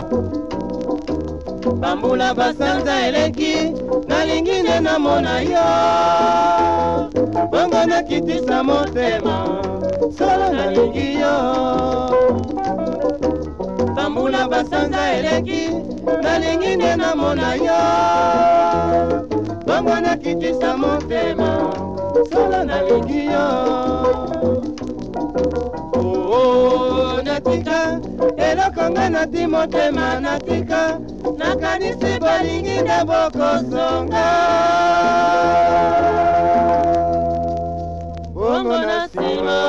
bambula basanza eleki nalingi nde namona yo bongo nakitisa motema solo nalingi yo bambula basanza eleki nalingi nde namona yo bongo nakitisa motema solo nalingi yo natika eloko nga nati motema natika nakanisi balingi nde bokosonga bongo na nsima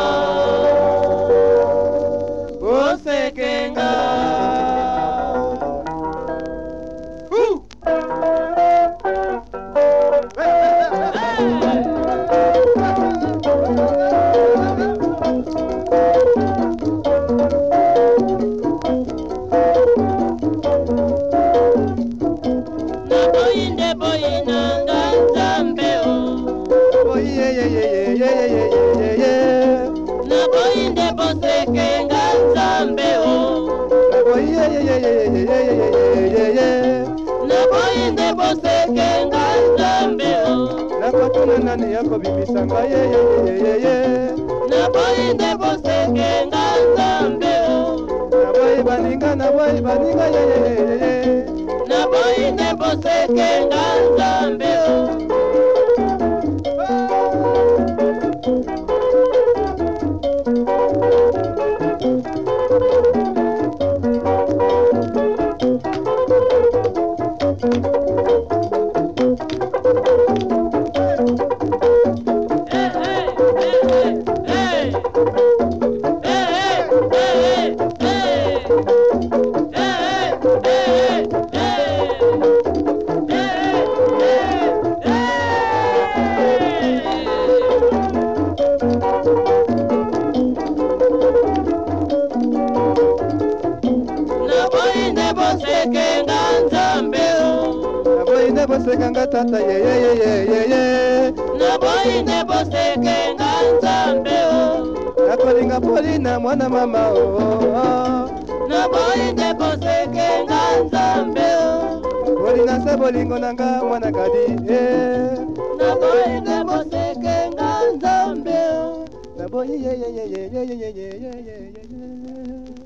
osekenga naboyinde bosekenga nzambe nakotuna nani yako bibisanga naboyinde bosekenga nzambe naboyi baninga naboyinde bosekenga nzambe naboyinde bosekenga tata naboyinde bosekenga nzambe nakolinga polina mwana mama naboyinde bosekenga nzambe polina se bolingo nanga mwana kadi naboyinde bosekenga nzambe naboyi